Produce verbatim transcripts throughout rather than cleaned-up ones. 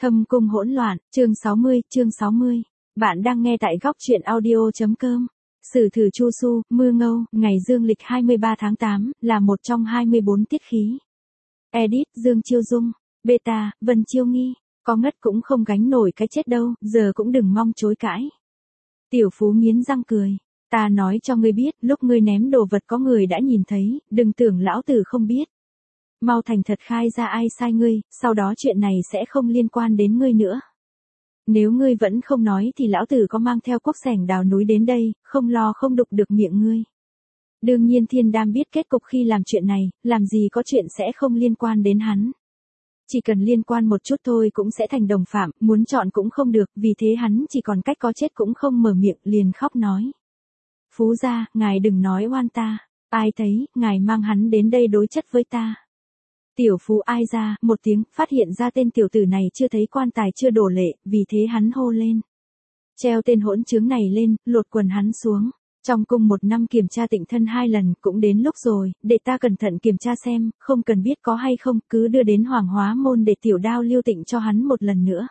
Thâm cung hỗn loạn, chương sáu mươi, chương sáu mươi. Bạn đang nghe tại góc truyện audio.com. Sử thử Chu Su, mưa ngâu, ngày dương lịch hai mươi ba tháng tám, là một trong hai mươi bốn tiết khí. Edit, Dương Chiêu Dung. Beta, Vân Chiêu Nghi. Có ngất cũng không gánh nổi cái chết đâu, giờ cũng đừng mong chối cãi. Tiểu Phú nghiến răng cười. Ta nói cho ngươi biết, lúc ngươi ném đồ vật có người đã nhìn thấy, đừng tưởng lão tử không biết. Mau thành thật khai ra ai sai ngươi, sau đó chuyện này sẽ không liên quan đến ngươi nữa. Nếu ngươi vẫn không nói thì lão tử có mang theo cuốc sẻng đào núi đến đây, không lo không đục được miệng ngươi. Đương nhiên Thiên Đam biết kết cục khi làm chuyện này, làm gì có chuyện sẽ không liên quan đến hắn. Chỉ cần liên quan một chút thôi cũng sẽ thành đồng phạm, muốn chọn cũng không được, vì thế hắn chỉ còn cách có chết cũng không mở miệng, liền khóc nói. Phú gia, ngài đừng nói oan ta, ai thấy, ngài mang hắn đến đây đối chất với ta. Tiểu Phú ai ra, một tiếng, phát hiện ra tên tiểu tử này chưa thấy quan tài chưa đổ lệ, vì thế hắn hô lên. Treo tên hỗn trướng này lên, lột quần hắn xuống. Trong cung một năm kiểm tra tịnh thân hai lần, cũng đến lúc rồi, để ta cẩn thận kiểm tra xem, không cần biết có hay không, cứ đưa đến Hoàng Hóa Môn để tiểu đao lưu tịnh cho hắn một lần nữa.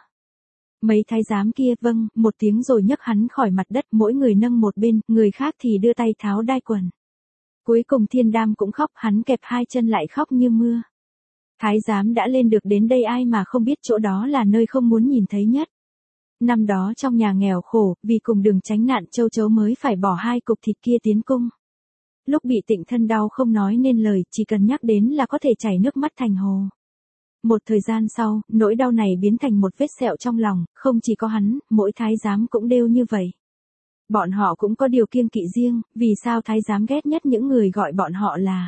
Mấy thái giám kia, vâng, một tiếng rồi nhấc hắn khỏi mặt đất, mỗi người nâng một bên, người khác thì đưa tay tháo đai quần. Cuối cùng Thiên Đam cũng khóc, hắn kẹp hai chân lại khóc như mưa. Thái giám đã lên được đến đây ai mà không biết chỗ đó là nơi không muốn nhìn thấy nhất. Năm đó trong nhà nghèo khổ, vì cùng đường tránh nạn châu chấu mới phải bỏ hai cục thịt kia tiến cung. Lúc bị tịnh thân đau không nói nên lời, chỉ cần nhắc đến là có thể chảy nước mắt thành hồ. Một thời gian sau, nỗi đau này biến thành một vết sẹo trong lòng, không chỉ có hắn, mỗi thái giám cũng đều như vậy. Bọn họ cũng có điều kiêng kỵ riêng, vì sao thái giám ghét nhất những người gọi bọn họ là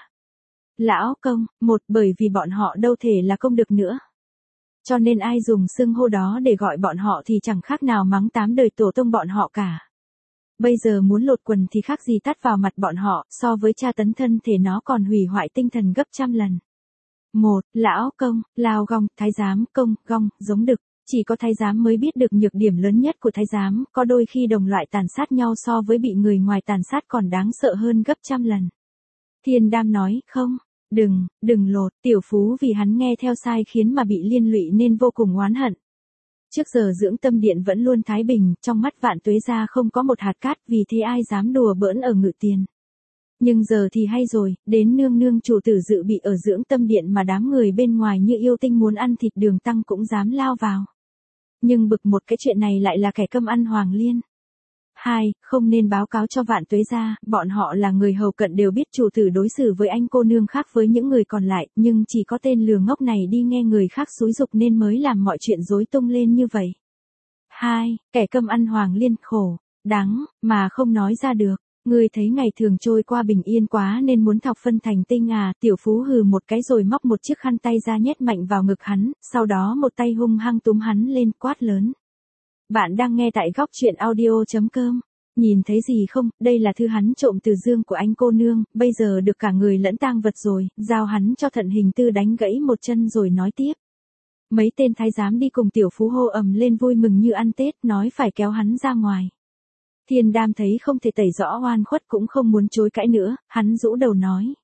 lão công, một bởi vì bọn họ đâu thể là công được nữa. Cho nên ai dùng xưng hô đó để gọi bọn họ thì chẳng khác nào mắng tám đời tổ tông bọn họ cả. Bây giờ muốn lột quần thì khác gì tát vào mặt bọn họ, so với tra tấn thân thể nó còn hủy hoại tinh thần gấp trăm lần. Một, lão công, lao gong, thái giám, công, gong, giống đực. Chỉ có thái giám mới biết được nhược điểm lớn nhất của thái giám, có đôi khi đồng loại tàn sát nhau so với bị người ngoài tàn sát còn đáng sợ hơn gấp trăm lần. Thiên Đam nói, không, đừng, đừng lột, Tiểu Phú vì hắn nghe theo sai khiến mà bị liên lụy nên vô cùng oán hận. Trước giờ dưỡng tâm điện vẫn luôn thái bình, trong mắt Vạn Tuế gia không có một hạt cát, vì thế ai dám đùa bỡn ở Ngự Tiền. Nhưng giờ thì hay rồi, đến nương nương chủ tử dự bị ở dưỡng tâm điện mà đám người bên ngoài như yêu tinh muốn ăn thịt đường tăng cũng dám lao vào. Nhưng bực một cái chuyện này lại là kẻ cơm ăn Hoàng Liên. Hai, không nên báo cáo cho Vạn Tuế gia, bọn họ là người hầu cận đều biết chủ tử đối xử với anh cô nương khác với những người còn lại, nhưng chỉ có tên lừa ngốc này đi nghe người khác xúi giục nên mới làm mọi chuyện rối tung lên như vậy. Hai, kẻ cơm ăn Hoàng Liên khổ, đắng, mà không nói ra được. Ngươi thấy ngày thường trôi qua bình yên quá nên muốn thọc phân thành tinh à, Tiểu Phú hừ một cái rồi móc một chiếc khăn tay ra nhét mạnh vào ngực hắn, sau đó một tay hung hăng túm hắn lên quát lớn. Bạn đang nghe tại góc truyện audio.com. Nhìn thấy gì không, đây là thư hắn trộm từ dương của anh cô nương, bây giờ được cả người lẫn tang vật rồi, giao hắn cho Thận Hình Tư đánh gãy một chân rồi nói tiếp. Mấy tên thái giám đi cùng Tiểu Phú hô ầm lên vui mừng như ăn Tết, nói phải kéo hắn ra ngoài. Thiên Đam thấy không thể tẩy rõ oan khuất cũng không muốn chối cãi nữa, hắn rũ đầu nói.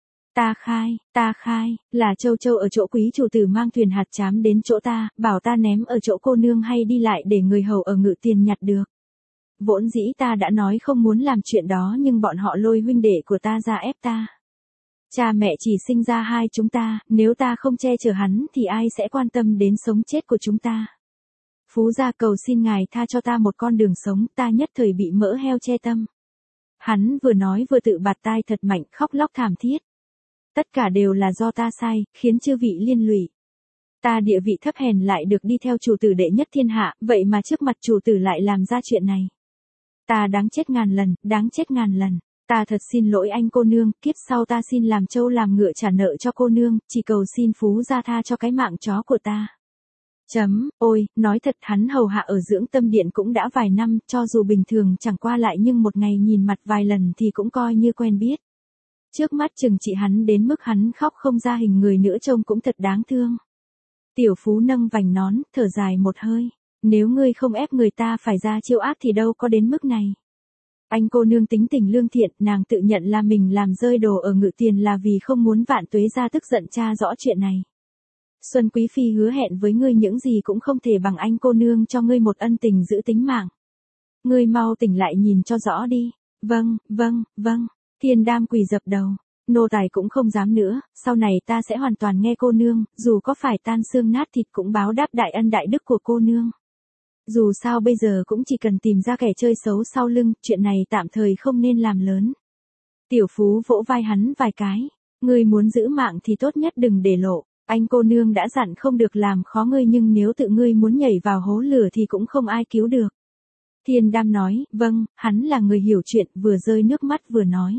Ta khai, ta khai, là Châu Châu ở chỗ quý chủ tử mang thuyền hạt chám đến chỗ ta, bảo ta ném ở chỗ cô nương hay đi lại để người hầu ở Ngự Tiền nhặt được. Vốn dĩ ta đã nói không muốn làm chuyện đó nhưng bọn họ lôi huynh đệ của ta ra ép ta. Cha mẹ chỉ sinh ra hai chúng ta, nếu ta không che chở hắn thì ai sẽ quan tâm đến sống chết của chúng ta. Phú gia cầu xin ngài tha cho ta một con đường sống, ta nhất thời bị mỡ heo che tâm. Hắn vừa nói vừa tự bạt tai thật mạnh, khóc lóc thảm thiết. Tất cả đều là do ta sai, khiến chư vị liên lụy. Ta địa vị thấp hèn lại được đi theo chủ tử đệ nhất thiên hạ, vậy mà trước mặt chủ tử lại làm ra chuyện này. Ta đáng chết ngàn lần, đáng chết ngàn lần. Ta thật xin lỗi anh cô nương, kiếp sau ta xin làm trâu làm ngựa trả nợ cho cô nương, chỉ cầu xin Phú gia tha cho cái mạng chó của ta. Chấm, ôi, nói thật hắn hầu hạ ở dưỡng tâm điện cũng đã vài năm, cho dù bình thường chẳng qua lại nhưng một ngày nhìn mặt vài lần thì cũng coi như quen biết. Trước mắt chừng trị hắn đến mức hắn khóc không ra hình người nữa trông cũng thật đáng thương. Tiểu Phú nâng vành nón, thở dài một hơi. Nếu ngươi không ép người ta phải ra chiêu ác thì đâu có đến mức này. Anh cô nương tính tình lương thiện, nàng tự nhận là mình làm rơi đồ ở Ngự Tiền là vì không muốn Vạn Tuế gia tức giận tra rõ chuyện này. Xuân Quý Phi hứa hẹn với ngươi những gì cũng không thể bằng anh cô nương cho ngươi một ân tình giữ tính mạng. Ngươi mau tỉnh lại nhìn cho rõ đi. Vâng, vâng, vâng. Thiên Đam quỳ dập đầu. Nô tài cũng không dám nữa, sau này ta sẽ hoàn toàn nghe cô nương, dù có phải tan xương nát thịt cũng báo đáp đại ân đại đức của cô nương. Dù sao bây giờ cũng chỉ cần tìm ra kẻ chơi xấu sau lưng, chuyện này tạm thời không nên làm lớn. Tiểu Phú vỗ vai hắn vài cái. Ngươi muốn giữ mạng thì tốt nhất đừng để lộ. Anh cô nương đã dặn không được làm khó ngươi, nhưng nếu tự ngươi muốn nhảy vào hố lửa thì cũng không ai cứu được. Thiên Đam nói, vâng, hắn là người hiểu chuyện, vừa rơi nước mắt vừa nói.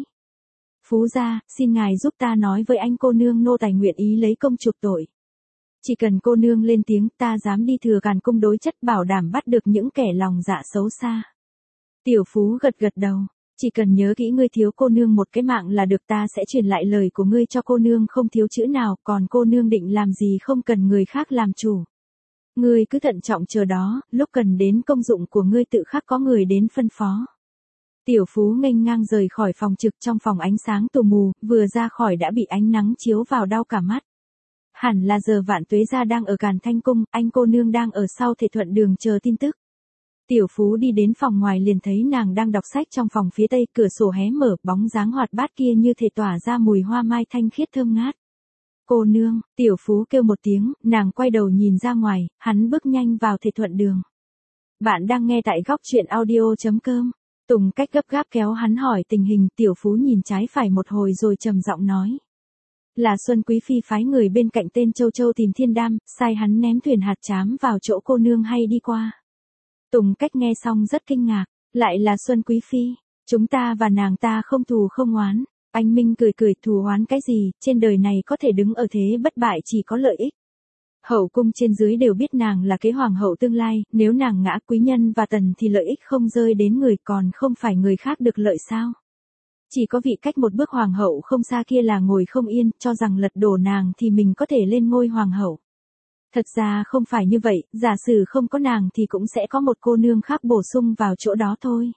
Phú gia, xin ngài giúp ta nói với anh cô nương, nô tài nguyện ý lấy công chuộc tội. Chỉ cần cô nương lên tiếng, ta dám đi thừa càn cung đối chất, bảo đảm bắt được những kẻ lòng dạ xấu xa. Tiểu Phú gật gật đầu. Chỉ cần nhớ kỹ, ngươi thiếu cô nương một cái mạng là được, ta sẽ truyền lại lời của ngươi cho cô nương không thiếu chữ nào, còn cô nương định làm gì không cần người khác làm chủ. Ngươi cứ thận trọng chờ đó, lúc cần đến công dụng của ngươi tự khắc có người đến phân phó. Tiểu Phú nghênh ngang rời khỏi phòng trực, trong phòng ánh sáng tù mù, vừa ra khỏi đã bị ánh nắng chiếu vào đau cả mắt. Hẳn là giờ Vạn Tuế gia đang ở Càn Thanh Cung, anh cô nương đang ở sau Thể Thuận Đường chờ tin tức. Tiểu Phú đi đến phòng ngoài liền thấy nàng đang đọc sách trong phòng phía tây, cửa sổ hé mở, bóng dáng hoạt bát kia như thể tỏa ra mùi hoa mai thanh khiết thơm ngát. Cô nương, Tiểu Phú kêu một tiếng, nàng quay đầu nhìn ra ngoài, hắn bước nhanh vào Thể Thuận Đường. Bạn đang nghe tại góc truyện audio.com. Tùng Cách gấp gáp kéo hắn hỏi tình hình, Tiểu Phú nhìn trái phải một hồi rồi trầm giọng nói. Là Xuân Quý Phi phái người bên cạnh tên Châu Châu tìm Thiên Đam, sai hắn ném thuyền hạt chám vào chỗ cô nương hay đi qua. Tùng Cách nghe xong rất kinh ngạc, lại là Xuân Quý Phi, chúng ta và nàng ta không thù không oán. Anh Minh cười cười, thù oán cái gì, trên đời này có thể đứng ở thế bất bại chỉ có lợi ích. Hậu cung trên dưới đều biết nàng là kế hoàng hậu tương lai, nếu nàng ngã, quý nhân và tần thì lợi ích không rơi đến người, còn không phải người khác được lợi sao. Chỉ có vị cách một bước hoàng hậu không xa kia là ngồi không yên, cho rằng lật đổ nàng thì mình có thể lên ngôi hoàng hậu. Thật ra không phải như vậy, giả sử không có nàng thì cũng sẽ có một cô nương khác bổ sung vào chỗ đó thôi.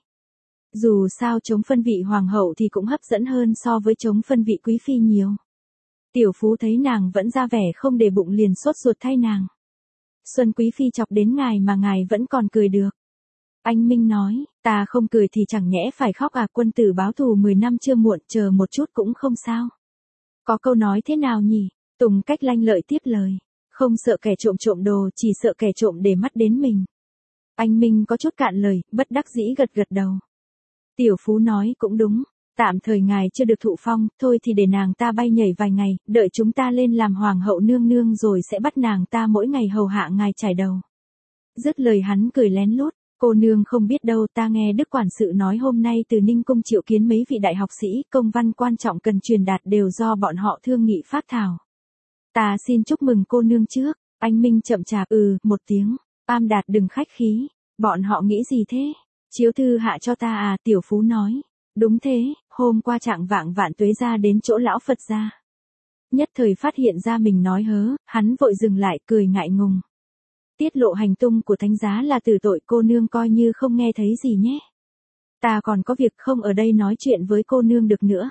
Dù sao chống phân vị hoàng hậu thì cũng hấp dẫn hơn so với chống phân vị quý phi nhiều. Tiểu Phú thấy nàng vẫn ra vẻ không để bụng liền sốt ruột thay nàng. Xuân Quý Phi chọc đến ngài mà ngài vẫn còn cười được. Anh Minh nói, ta không cười thì chẳng nhẽ phải khóc à, quân tử báo thù mười năm chưa muộn, chờ một chút cũng không sao. Có câu nói thế nào nhỉ? Tùng Cách lanh lợi tiếp lời. Không sợ kẻ trộm trộm đồ, chỉ sợ kẻ trộm để mắt đến mình. Anh Minh có chút cạn lời, bất đắc dĩ gật gật đầu. Tiểu Phú nói cũng đúng, tạm thời ngài chưa được thụ phong, thôi thì để nàng ta bay nhảy vài ngày, đợi chúng ta lên làm hoàng hậu nương nương rồi sẽ bắt nàng ta mỗi ngày hầu hạ ngài chải đầu. Dứt lời hắn cười lén lút, cô nương không biết đâu, ta nghe Đức quản sự nói hôm nay từ Ninh Cung triệu kiến mấy vị đại học sĩ, công văn quan trọng cần truyền đạt đều do bọn họ thương nghị phát thảo. Ta xin chúc mừng cô nương trước. Anh Minh chậm chạp ừ một tiếng. Am Đạt đừng khách khí. Bọn họ nghĩ gì thế? Chiếu thư hạ cho ta à? Tiểu Phú nói. Đúng thế, hôm qua trạng vạng Vạn Tuế gia đến chỗ lão Phật gia. Nhất thời phát hiện ra mình nói hớ, hắn vội dừng lại cười ngại ngùng. Tiết lộ hành tung của thánh giá là tử tội, cô nương coi như không nghe thấy gì nhé. Ta còn có việc không ở đây nói chuyện với cô nương được nữa.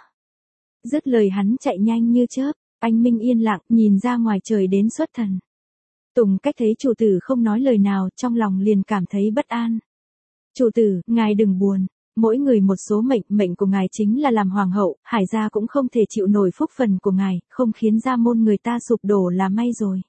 Dứt lời hắn chạy nhanh như chớp. Anh Minh yên lặng, nhìn ra ngoài trời đến xuất thần. Tùng Cách thấy chủ tử không nói lời nào, trong lòng liền cảm thấy bất an. Chủ tử, ngài đừng buồn, mỗi người một số mệnh, mệnh của ngài chính là làm hoàng hậu, Hải gia cũng không thể chịu nổi phúc phần của ngài, không khiến gia môn người ta sụp đổ là may rồi.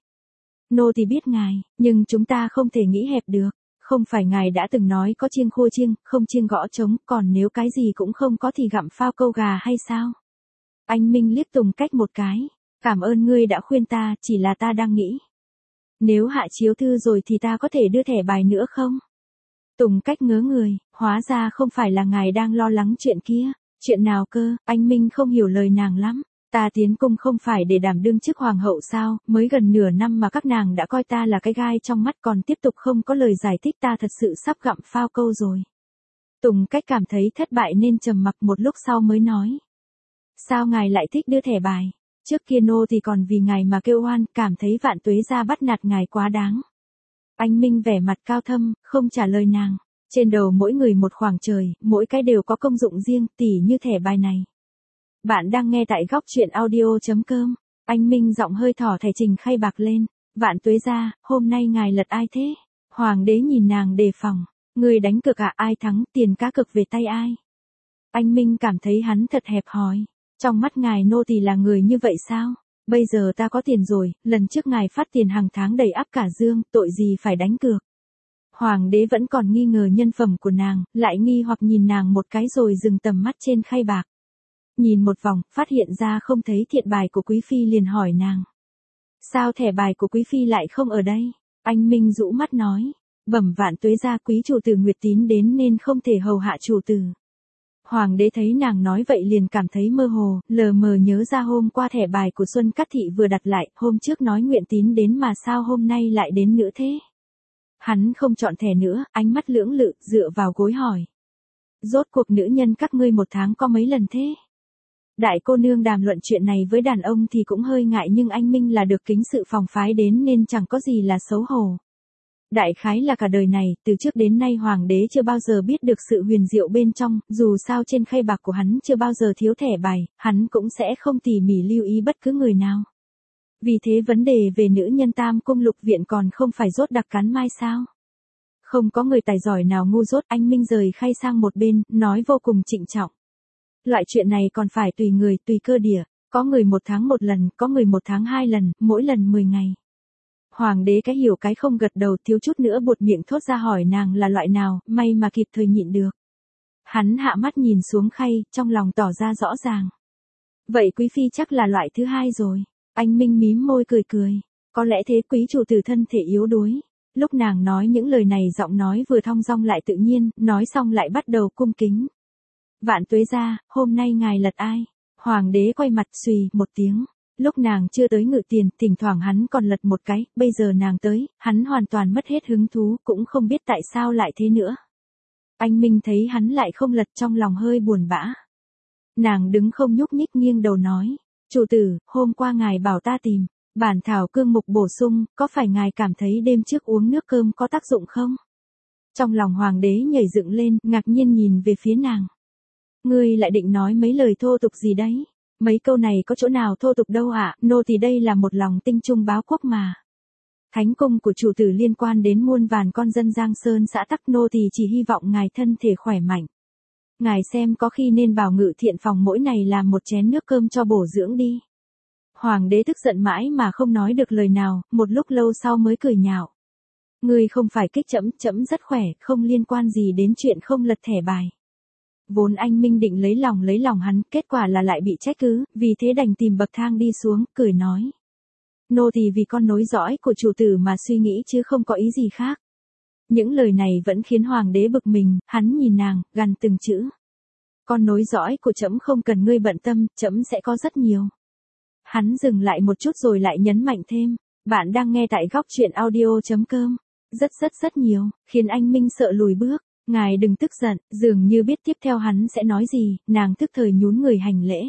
Nô thì biết ngài, nhưng chúng ta không thể nghĩ hẹp được, không phải ngài đã từng nói có chiêng khua chiêng, không chiêng gõ trống, còn nếu cái gì cũng không có thì gặm phao câu gà hay sao? Anh Minh liếc Tùng Cách một cái. Cảm ơn ngươi đã khuyên ta, chỉ là ta đang nghĩ. Nếu hạ chiếu thư rồi thì ta có thể đưa thẻ bài nữa không? Tùng Cách ngớ người, hóa ra không phải là ngài đang lo lắng chuyện kia. Chuyện nào cơ? Anh Minh không hiểu lời nàng lắm. Ta tiến cung không phải để đảm đương chức hoàng hậu sao, mới gần nửa năm mà các nàng đã coi ta là cái gai trong mắt, còn tiếp tục không có lời giải thích, ta thật sự sắp gặm phao câu rồi. Tùng Cách cảm thấy thất bại nên trầm mặc một lúc sau mới nói. Sao ngài lại thích đưa thẻ bài? Trước kia nô thì còn vì ngài mà kêu oan, cảm thấy Vạn Tuế gia bắt nạt ngài quá đáng. Anh Minh vẻ mặt cao thâm, không trả lời nàng. Trên đầu mỗi người một khoảng trời, mỗi cái đều có công dụng riêng, tỉ như thẻ bài này. Bạn đang nghe tại góc truyện audio.com. Anh Minh giọng hơi thỏ thẻ Trình Khay Bạc lên. Vạn Tuế gia, hôm nay ngài lật ai thế? Hoàng đế nhìn nàng đề phòng. Người đánh cược à, ai thắng, tiền cá cược về tay ai? Anh Minh cảm thấy hắn thật hẹp hòi. Trong mắt ngài nô tỳ là người như vậy sao? Bây giờ ta có tiền rồi, lần trước ngài phát tiền hàng tháng đầy ắp cả dương, tội gì phải đánh cược? Hoàng đế vẫn còn nghi ngờ nhân phẩm của nàng, lại nghi hoặc nhìn nàng một cái rồi dừng tầm mắt trên khay bạc. Nhìn một vòng, phát hiện ra không thấy thiện bài của quý phi liền hỏi nàng. Sao thẻ bài của quý phi lại không ở đây? Anh Minh rũ mắt nói. Bẩm Vạn Tuế gia, quý chủ tử Nguyệt Tín đến nên không thể hầu hạ chủ tử. Hoàng đế thấy nàng nói vậy liền cảm thấy mơ hồ, lờ mờ nhớ ra hôm qua thẻ bài của Xuân Cát Thị vừa đặt lại, hôm trước nói Nguyện Tín đến mà sao hôm nay lại đến nữa thế? Hắn không chọn thẻ nữa, ánh mắt lưỡng lự, dựa vào gối hỏi. Rốt cuộc nữ nhân các ngươi một tháng có mấy lần thế? Đại cô nương đàm luận chuyện này với đàn ông thì cũng hơi ngại, nhưng anh Minh là được kính sự phòng phái đến nên chẳng có gì là xấu hổ. Đại khái là cả đời này, từ trước đến nay hoàng đế chưa bao giờ biết được sự huyền diệu bên trong, dù sao trên khay bạc của hắn chưa bao giờ thiếu thẻ bài, hắn cũng sẽ không tỉ mỉ lưu ý bất cứ người nào. Vì thế vấn đề về nữ nhân Tam Cung Lục Viện còn không phải rốt đặc cắn mai sao? Không có người tài giỏi nào ngu dốt. Anh Minh rời khay sang một bên, nói vô cùng trịnh trọng. Loại chuyện này còn phải tùy người, tùy cơ địa, có người một tháng một lần, có người một tháng hai lần, mỗi lần mười ngày. Hoàng đế cái hiểu cái không gật đầu, thiếu chút nữa buột miệng thốt ra hỏi nàng là loại nào, may mà kịp thời nhịn được. Hắn hạ mắt nhìn xuống khay, trong lòng tỏ ra rõ ràng. Vậy quý phi chắc là loại thứ hai rồi. Anh Minh mím môi cười cười. Có lẽ thế, quý chủ tử thân thể yếu đuối. Lúc nàng nói những lời này giọng nói vừa thong dong lại tự nhiên, nói xong lại bắt đầu cung kính. Vạn Tuế gia, hôm nay ngài lật ai? Hoàng đế quay mặt xùy một tiếng. Lúc nàng chưa tới ngự tiền, thỉnh thoảng hắn còn lật một cái, bây giờ nàng tới, hắn hoàn toàn mất hết hứng thú, cũng không biết tại sao lại thế nữa. Anh Minh thấy hắn lại không lật, trong lòng hơi buồn bã. Nàng đứng không nhúc nhích, nghiêng đầu nói. Chủ tử, hôm qua ngài bảo ta tìm bản thảo cương mục bổ sung, có phải ngài cảm thấy đêm trước uống nước cơm có tác dụng không? Trong lòng hoàng đế nhảy dựng lên, ngạc nhiên nhìn về phía nàng. Ngươi lại định nói mấy lời thô tục gì đấy? Mấy câu này có chỗ nào thô tục đâu ạ, à? Nô tỳ đây là một lòng tinh trung báo quốc mà. Thánh cung của chủ tử liên quan đến muôn vàn con dân Giang Sơn xã tắc, nô tỳ chỉ hy vọng ngài thân thể khỏe mạnh. Ngài xem có khi nên bảo ngự thiện phòng mỗi ngày làm một chén nước cơm cho bổ dưỡng đi. Hoàng đế tức giận mãi mà không nói được lời nào, một lúc lâu sau mới cười nhạo. Ngươi không phải kích trẫm, trẫm rất khỏe, không liên quan gì đến chuyện không lật thẻ bài. Vốn anh Minh định lấy lòng lấy lòng hắn, kết quả là lại bị trách cứ, vì thế đành tìm bậc thang đi xuống, cười nói. Nô tỳ vì con nối dõi của chủ tử mà suy nghĩ chứ không có ý gì khác. Những lời này vẫn khiến hoàng đế bực mình, hắn nhìn nàng, gằn từng chữ. Con nối dõi của trẫm không cần ngươi bận tâm, trẫm sẽ có rất nhiều. Hắn dừng lại một chút rồi lại nhấn mạnh thêm, bạn đang nghe tại góc truyện audio chấm com. Rất rất rất nhiều, khiến anh Minh sợ lùi bước. Ngài đừng tức giận, dường như biết tiếp theo hắn sẽ nói gì, nàng tức thời nhún người hành lễ.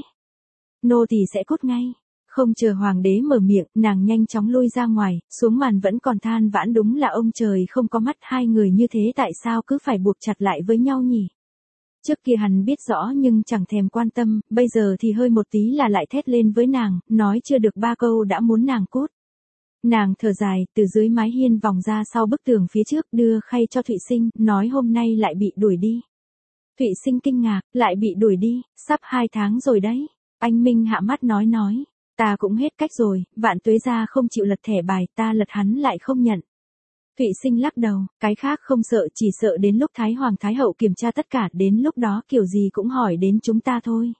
Nô tỳ sẽ cút ngay. Không chờ hoàng đế mở miệng, nàng nhanh chóng lui ra ngoài, xuống màn vẫn còn than vãn, đúng là ông trời không có mắt, hai người như thế tại sao cứ phải buộc chặt lại với nhau nhỉ? Trước kia hắn biết rõ nhưng chẳng thèm quan tâm, bây giờ thì hơi một tí là lại thét lên với nàng, nói chưa được ba câu đã muốn nàng cút. Nàng thở dài, từ dưới mái hiên vòng ra sau bức tường phía trước, đưa khay cho Thụy Sinh, nói hôm nay lại bị đuổi đi. Thụy Sinh kinh ngạc, lại bị đuổi đi, sắp hai tháng rồi đấy. Anh Minh hạ mắt nói nói, ta cũng hết cách rồi, Vạn Tuế gia không chịu lật thẻ bài, ta lật hắn lại không nhận. Thụy Sinh lắc đầu, cái khác không sợ, chỉ sợ đến lúc Thái Hoàng Thái Hậu kiểm tra tất cả, đến lúc đó kiểu gì cũng hỏi đến chúng ta thôi.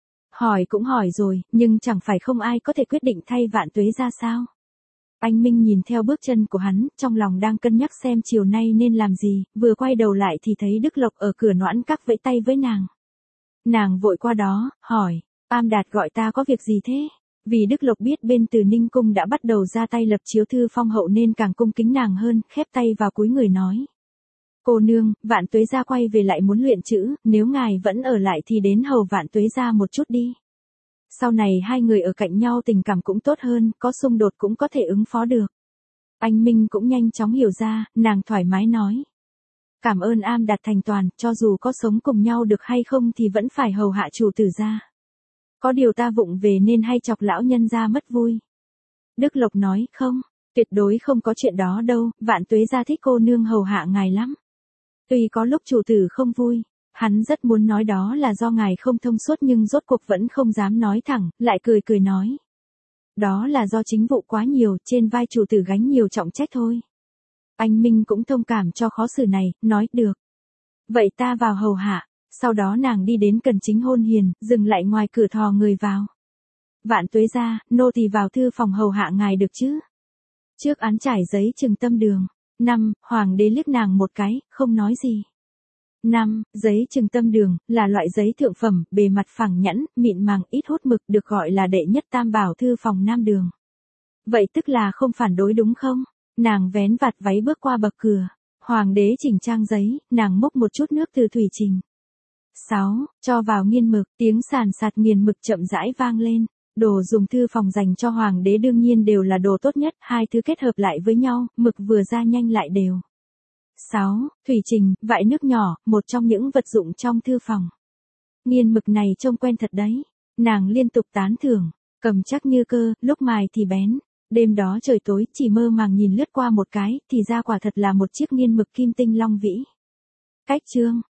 Hỏi cũng hỏi rồi, nhưng chẳng phải không ai có thể quyết định thay Vạn Tuế gia sao? Anh Minh nhìn theo bước chân của hắn, trong lòng đang cân nhắc xem chiều nay nên làm gì, vừa quay đầu lại thì thấy Đức Lộc ở cửa Noãn Các vẫy tay với nàng. Nàng vội qua đó, hỏi, Am Đạt gọi ta có việc gì thế? Vì Đức Lộc biết bên Từ Ninh Cung đã bắt đầu ra tay lập chiếu thư phong hậu nên càng cung kính nàng hơn, khép tay vào cúi người nói. Cô nương, Vạn Tuế gia quay về lại muốn luyện chữ, nếu ngài vẫn ở lại thì đến hầu Vạn Tuế gia một chút đi. Sau này hai người ở cạnh nhau tình cảm cũng tốt hơn, có xung đột cũng có thể ứng phó được. Anh Minh cũng nhanh chóng hiểu ra, nàng thoải mái nói. Cảm ơn Am Đạt thành toàn, cho dù có sống cùng nhau được hay không thì vẫn phải hầu hạ chủ tử gia. Có điều ta vụng về nên hay chọc lão nhân gia mất vui. Đức Lộc nói, không, Tuyệt đối không có chuyện đó đâu, Vạn Tuế gia thích cô nương hầu hạ ngài lắm. Tuy có lúc chủ tử không vui, hắn rất muốn nói đó là do ngài không thông suốt nhưng rốt cuộc vẫn không dám nói thẳng, lại cười cười nói. Đó là do chính vụ quá nhiều, trên vai chủ tử gánh nhiều trọng trách thôi. Anh Minh cũng thông cảm cho khó xử này, nói được. Vậy ta vào hầu hạ, sau đó nàng đi đến Cần Chính hôn hiền, dừng lại ngoài cửa thò người vào. Vạn Tuế gia, nô tỳ vào thư phòng hầu hạ ngài được chứ? Trước án trải giấy trừng tâm đường. Năm, Hoàng đế liếc nàng một cái, không nói gì. Năm, giấy trừng tâm đường, là loại giấy thượng phẩm, bề mặt phẳng nhẵn, mịn màng, ít hút mực, được gọi là đệ nhất tam bảo thư phòng Nam đường. Vậy tức là không phản đối đúng không? Nàng vén vạt váy bước qua bậc cửa. Hoàng đế chỉnh trang giấy, nàng múc một chút nước từ thủy trình. Sáu, cho vào nghiên mực, tiếng sàn sạt nghiền mực chậm rãi vang lên. Đồ dùng thư phòng dành cho hoàng đế đương nhiên đều là đồ tốt nhất, hai thứ kết hợp lại với nhau, mực vừa ra nhanh lại đều. Sáu, thủy trình, vại nước nhỏ, một trong những vật dụng trong thư phòng. Nghiên mực này trông quen thật đấy. Nàng liên tục tán thưởng, cầm chắc như cơ, lúc mài thì bén. Đêm đó trời tối, chỉ mơ màng nhìn lướt qua một cái, thì ra quả thật là một chiếc nghiên mực kim tinh long vĩ. Cách chương,